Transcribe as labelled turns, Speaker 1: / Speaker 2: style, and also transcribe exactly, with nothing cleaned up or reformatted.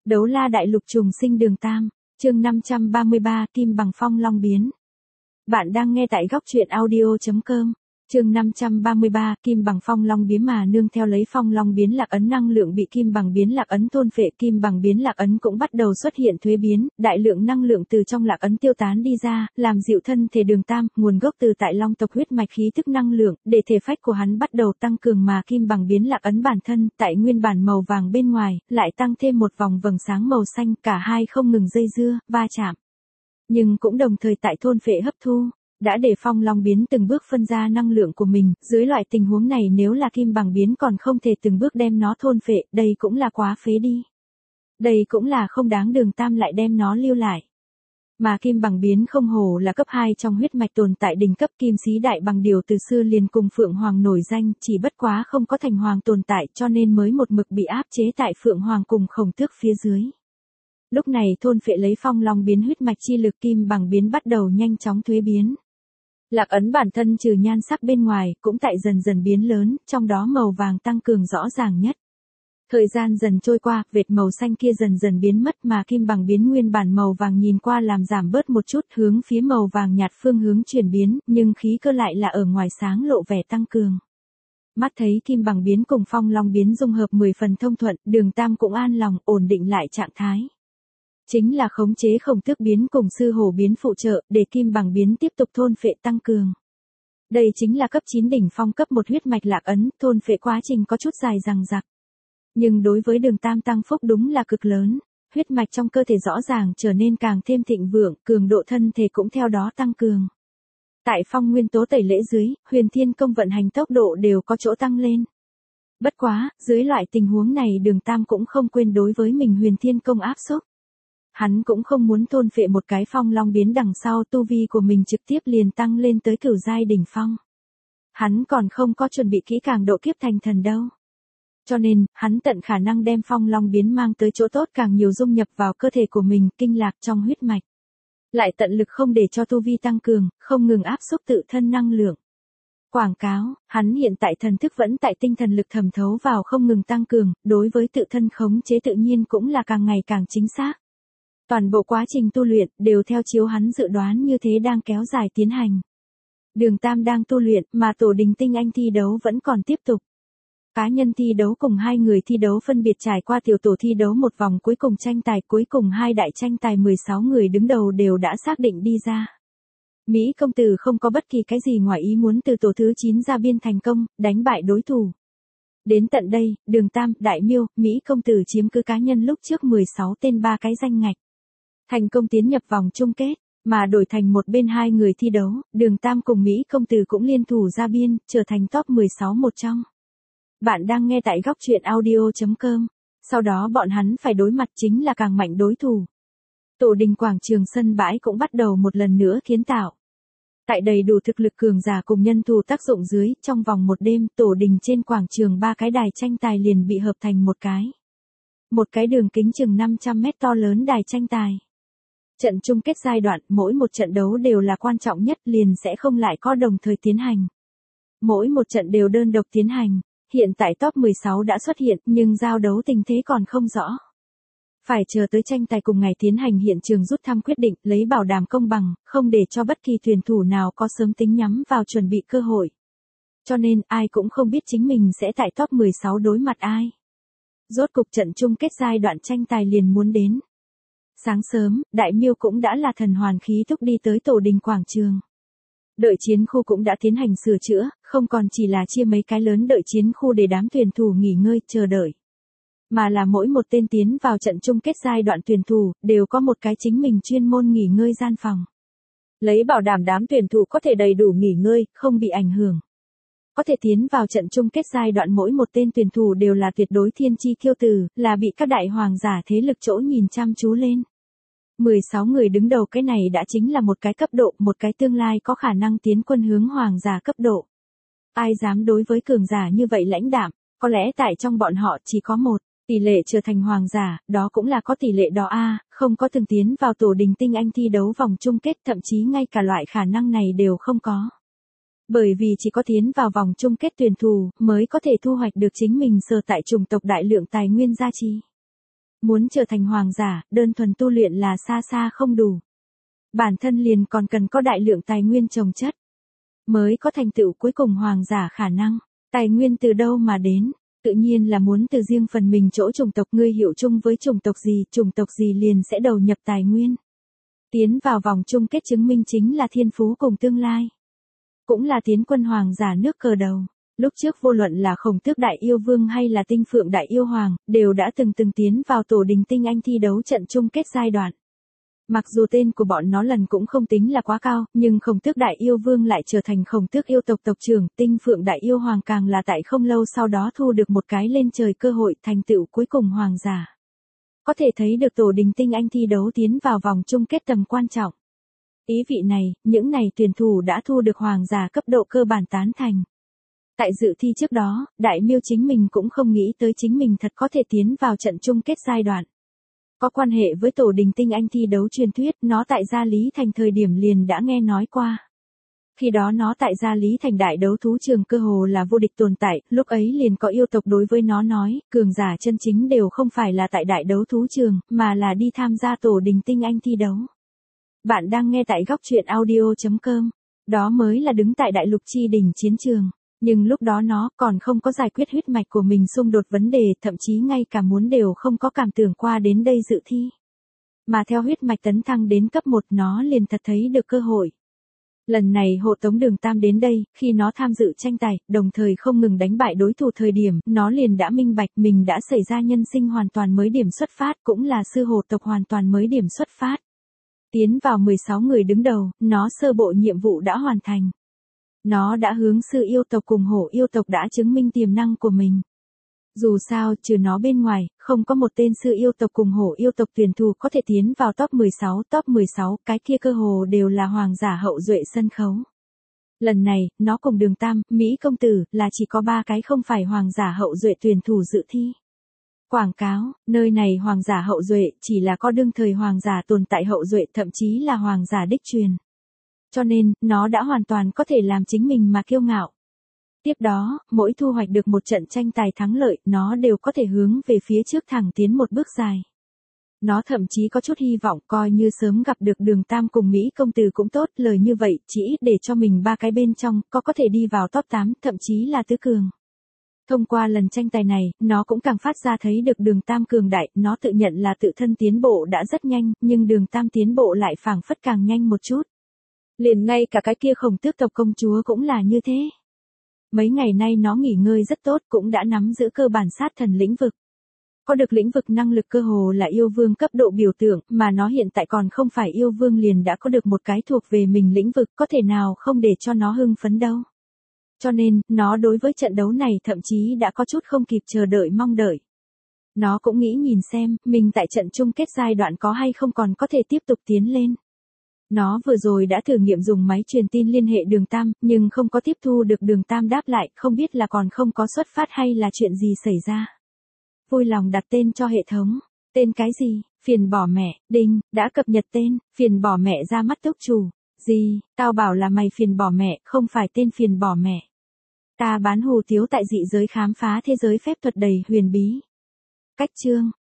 Speaker 1: Đấu la đại lục trùng sinh đường tam, chương năm trăm ba mươi ba, Kim bằng phong long biến. Bạn đang nghe tại góc truyện audio chấm com. Chương năm trăm ba mươi ba, Kim bằng phong long biến mà nương theo lấy phong long biến lạc ấn năng lượng bị kim bằng biến lạc ấn thôn phệ, kim bằng biến lạc ấn cũng bắt đầu xuất hiện thuế biến, đại lượng năng lượng từ trong lạc ấn tiêu tán đi ra, làm dịu thân thể đường tam, nguồn gốc từ tại long tộc huyết mạch khí thức năng lượng, để thể phách của hắn bắt đầu tăng cường mà kim bằng biến lạc ấn bản thân, tại nguyên bản màu vàng bên ngoài, lại tăng thêm một vòng vầng sáng màu xanh, cả hai không ngừng dây dưa, va chạm. Nhưng cũng đồng thời tại thôn phệ hấp thu. Đã để phong long biến từng bước phân ra năng lượng của mình, dưới loại tình huống này nếu là kim bằng biến còn không thể từng bước đem nó thôn phệ, đây cũng là quá phế đi. Đây cũng là không đáng đường tam lại đem nó lưu lại. Mà kim bằng biến không hổ là cấp hai trong huyết mạch tồn tại đỉnh cấp kim sĩ đại bằng điều từ xưa liền cùng Phượng Hoàng nổi danh, chỉ bất quá không có thành hoàng tồn tại cho nên mới một mực bị áp chế tại Phượng Hoàng cùng Khổng Tước phía dưới. Lúc này thôn phệ lấy phong long biến huyết mạch chi lực kim bằng biến bắt đầu nhanh chóng thuế biến. Lạc ấn bản thân trừ nhan sắc bên ngoài, cũng tại dần dần biến lớn, trong đó màu vàng tăng cường rõ ràng nhất. Thời gian dần trôi qua, vệt màu xanh kia dần dần biến mất mà kim bằng biến nguyên bản màu vàng nhìn qua làm giảm bớt một chút hướng phía màu vàng nhạt phương hướng chuyển biến, nhưng khí cơ lại là ở ngoài sáng lộ vẻ tăng cường. Mắt thấy kim bằng biến cùng phong long biến dung hợp mười phần thông thuận, đường tam cũng an lòng, ổn định lại trạng thái. Chính là khống chế Khổng Tước biến cùng sư hổ biến phụ trợ, để kim bằng biến tiếp tục thôn phệ tăng cường. Đây chính là cấp chín đỉnh phong cấp một huyết mạch lạc ấn, thôn phệ quá trình có chút dài dằng dặc. Nhưng đối với đường tam tăng phúc đúng là cực lớn, huyết mạch trong cơ thể rõ ràng trở nên càng thêm thịnh vượng, cường độ thân thể cũng theo đó tăng cường. Tại phong nguyên tố tẩy lễ dưới, huyền thiên công vận hành tốc độ đều có chỗ tăng lên. Bất quá, dưới loại tình huống này đường tam cũng không quên đối với mình huyền thiên công áp xúc. Hắn cũng không muốn thôn phệ một cái phong long biến đằng sau tu vi của mình trực tiếp liền tăng lên tới cửu giai đỉnh phong. Hắn còn không có chuẩn bị kỹ càng độ kiếp thành thần đâu. Cho nên, hắn tận khả năng đem phong long biến mang tới chỗ tốt càng nhiều dung nhập vào cơ thể của mình, kinh lạc trong huyết mạch. Lại tận lực không để cho tu vi tăng cường, không ngừng áp xúc tự thân năng lượng. Quảng cáo, hắn hiện tại thần thức vẫn tại tinh thần lực thẩm thấu vào không ngừng tăng cường, đối với tự thân khống chế tự nhiên cũng là càng ngày càng chính xác. Toàn bộ quá trình tu luyện đều theo chiếu hắn dự đoán như thế đang kéo dài tiến hành. Đường tam đang tu luyện mà tổ đình tinh anh thi đấu vẫn còn tiếp tục. Cá nhân thi đấu cùng hai người thi đấu phân biệt trải qua tiểu tổ thi đấu một vòng cuối cùng tranh tài cuối cùng hai đại tranh tài mười sáu người đứng đầu đều đã xác định đi ra. Mỹ công tử không có bất kỳ cái gì ngoài ý muốn từ tổ thứ chín ra biên thành công, đánh bại đối thủ. Đến tận đây, đường tam, đại miêu, Mỹ công tử chiếm cứ cá nhân lúc trước mười sáu tên ba cái danh ngạch. Thành công tiến nhập vòng chung kết, mà đổi thành một bên hai người thi đấu, đường tam cùng Mỹ công tử cũng liên thủ ra biên, trở thành top mười sáu một trong. Bạn đang nghe tại góc truyện audio chấm com. Sau đó bọn hắn phải đối mặt chính là càng mạnh đối thủ. Tổ đình quảng trường sân bãi cũng bắt đầu một lần nữa kiến tạo. Tại đầy đủ thực lực cường giả cùng nhân thủ tác dụng dưới, trong vòng một đêm, tổ đình trên quảng trường ba cái đài tranh tài liền bị hợp thành một cái. Một cái đường kính chừng năm trăm mét to lớn đài tranh tài. Trận chung kết giai đoạn, mỗi một trận đấu đều là quan trọng nhất liền sẽ không lại có đồng thời tiến hành. Mỗi một trận đều đơn độc tiến hành, hiện tại top mười sáu đã xuất hiện nhưng giao đấu tình thế còn không rõ. Phải chờ tới tranh tài cùng ngày tiến hành hiện trường rút thăm quyết định lấy bảo đảm công bằng, không để cho bất kỳ tuyển thủ nào có sớm tính nhắm vào chuẩn bị cơ hội. Cho nên ai cũng không biết chính mình sẽ tại top mười sáu đối mặt ai. Rốt cục trận chung kết giai đoạn tranh tài liền muốn đến. Sáng sớm, đại miêu cũng đã là thần hoàn khí thúc đi tới tổ đình quảng trường. Đợi chiến khu cũng đã tiến hành sửa chữa, không còn chỉ là chia mấy cái lớn đợi chiến khu để đám tuyển thủ nghỉ ngơi, chờ đợi. Mà là mỗi một tên tiến vào trận chung kết giai đoạn tuyển thủ, đều có một cái chính mình chuyên môn nghỉ ngơi gian phòng. Lấy bảo đảm đám tuyển thủ có thể đầy đủ nghỉ ngơi, không bị ảnh hưởng. Có thể tiến vào trận chung kết giai đoạn mỗi một tên tuyển thủ đều là tuyệt đối thiên chi kiêu tử, là bị các đại hoàng giả thế lực chỗ nhìn chăm chú lên. mười sáu người đứng đầu cái này đã chính là một cái cấp độ, một cái tương lai có khả năng tiến quân hướng hoàng giả cấp độ. Ai dám đối với cường giả như vậy lãnh đạm, có lẽ tại trong bọn họ chỉ có một, tỷ lệ trở thành hoàng giả, đó cũng là có tỷ lệ đó a, không có từng tiến vào tổ đình tinh anh thi đấu vòng chung kết, thậm chí ngay cả loại khả năng này đều không có. Bởi vì chỉ có tiến vào vòng chung kết tuyển thủ mới có thể thu hoạch được chính mình sở tại chủng tộc đại lượng tài nguyên gia trì. Muốn trở thành hoàng giả, đơn thuần tu luyện là xa xa không đủ. Bản thân liền còn cần có đại lượng tài nguyên trồng chất, mới có thành tựu cuối cùng hoàng giả khả năng. Tài nguyên từ đâu mà đến? Tự nhiên là muốn từ riêng phần mình chỗ chủng tộc. Ngươi hiệu chung với chủng tộc gì, chủng tộc gì liền sẽ đầu nhập tài nguyên. Tiến vào vòng chung kết chứng minh chính là thiên phú cùng tương lai. Cũng là tiến quân hoàng giả nước cờ đầu. Lúc trước vô luận là Khổng Tước Đại Yêu Vương hay là Tinh Phượng Đại Yêu Hoàng, đều đã từng từng tiến vào tổ đình tinh anh thi đấu trận chung kết giai đoạn. Mặc dù tên của bọn nó lần cũng không tính là quá cao, nhưng Khổng Tước Đại Yêu Vương lại trở thành Khổng Tước yêu tộc tộc trưởng, Tinh Phượng Đại Yêu Hoàng càng là tại không lâu sau đó thu được một cái lên trời cơ hội thành tựu cuối cùng hoàng giả. Có thể thấy được tổ đình tinh anh thi đấu tiến vào vòng chung kết tầm quan trọng. Ý vị này, những này tuyển thủ đã thu được hoàng giả cấp độ cơ bản tán thành. Tại dự thi trước đó, Đại Miêu chính mình cũng không nghĩ tới chính mình thật có thể tiến vào trận chung kết giai đoạn. Có quan hệ với tổ đình tinh anh thi đấu truyền thuyết, nó tại Gia Lý Thành thời điểm liền đã nghe nói qua. Khi đó nó tại Gia Lý Thành đại đấu thú trường cơ hồ là vô địch tồn tại, lúc ấy liền có yêu tộc đối với nó nói, cường giả chân chính đều không phải là tại đại đấu thú trường, mà là đi tham gia tổ đình tinh anh thi đấu. Bạn đang nghe tại góc truyện audio chấm com, đó mới là đứng tại đại lục chi đỉnh chiến trường. Nhưng lúc đó nó còn không có giải quyết huyết mạch của mình xung đột vấn đề, thậm chí ngay cả muốn đều không có cảm tưởng qua đến đây dự thi. Mà theo huyết mạch tấn thăng đến cấp một nó liền thật thấy được cơ hội. Lần này hộ tống Đường Tam đến đây, khi nó tham dự tranh tài, đồng thời không ngừng đánh bại đối thủ thời điểm, nó liền đã minh bạch mình đã xảy ra nhân sinh hoàn toàn mới điểm xuất phát, cũng là sư hộ tộc hoàn toàn mới điểm xuất phát. Tiến vào mười sáu người đứng đầu, nó sơ bộ nhiệm vụ đã hoàn thành. Nó đã hướng sư yêu tộc cùng hổ yêu tộc đã chứng minh tiềm năng của mình. Dù sao, trừ nó bên ngoài, không có một tên sư yêu tộc cùng hổ yêu tộc tuyển thủ có thể tiến vào top mười sáu, top mười sáu, cái kia cơ hồ đều là hoàng giả hậu duệ sân khấu. Lần này, nó cùng Đường Tam, Mỹ Công Tử, là chỉ có ba cái không phải hoàng giả hậu duệ tuyển thủ dự thi. Quảng cáo, nơi này hoàng giả hậu duệ chỉ là có đương thời hoàng giả tồn tại hậu duệ, thậm chí là hoàng giả đích truyền. Cho nên, nó đã hoàn toàn có thể làm chính mình mà kiêu ngạo. Tiếp đó, mỗi thu hoạch được một trận tranh tài thắng lợi, nó đều có thể hướng về phía trước thẳng tiến một bước dài. Nó thậm chí có chút hy vọng coi như sớm gặp được Đường Tam cùng Mỹ Công Tử cũng tốt, lời như vậy chỉ ít để cho mình ba cái bên trong, có có thể đi vào top tám, thậm chí là tứ cường. Thông qua lần tranh tài này, nó cũng càng phát ra thấy được Đường Tam cường đại, nó tự nhận là tự thân tiến bộ đã rất nhanh, nhưng Đường Tam tiến bộ lại phảng phất càng nhanh một chút. Liền ngay cả cái kia Khổng Tước tộc công chúa cũng là như thế. Mấy ngày nay nó nghỉ ngơi rất tốt, cũng đã nắm giữ cơ bản sát thần lĩnh vực. Có được lĩnh vực năng lực cơ hồ là yêu vương cấp độ biểu tượng, mà nó hiện tại còn không phải yêu vương liền đã có được một cái thuộc về mình lĩnh vực, có thể nào không để cho nó hưng phấn đâu. Cho nên, nó đối với trận đấu này thậm chí đã có chút không kịp chờ đợi mong đợi. Nó cũng nghĩ nhìn xem, mình tại trận chung kết giai đoạn có hay không còn có thể tiếp tục tiến lên. Nó vừa rồi đã thử nghiệm dùng máy truyền tin liên hệ Đường Tam, nhưng không có tiếp thu được Đường Tam đáp lại, không biết là còn không có xuất phát hay là chuyện gì xảy ra. Vui lòng đặt tên cho hệ thống. Tên cái gì? Phiền bỏ mẹ. Đinh, đã cập nhật tên. Phiền bỏ mẹ ra mắt túc chủ. Gì? Tao bảo là mày phiền bỏ mẹ, không phải tên phiền bỏ mẹ. Ta bán hù tiếu tại dị giới khám phá thế giới phép thuật đầy huyền bí. Cách chương.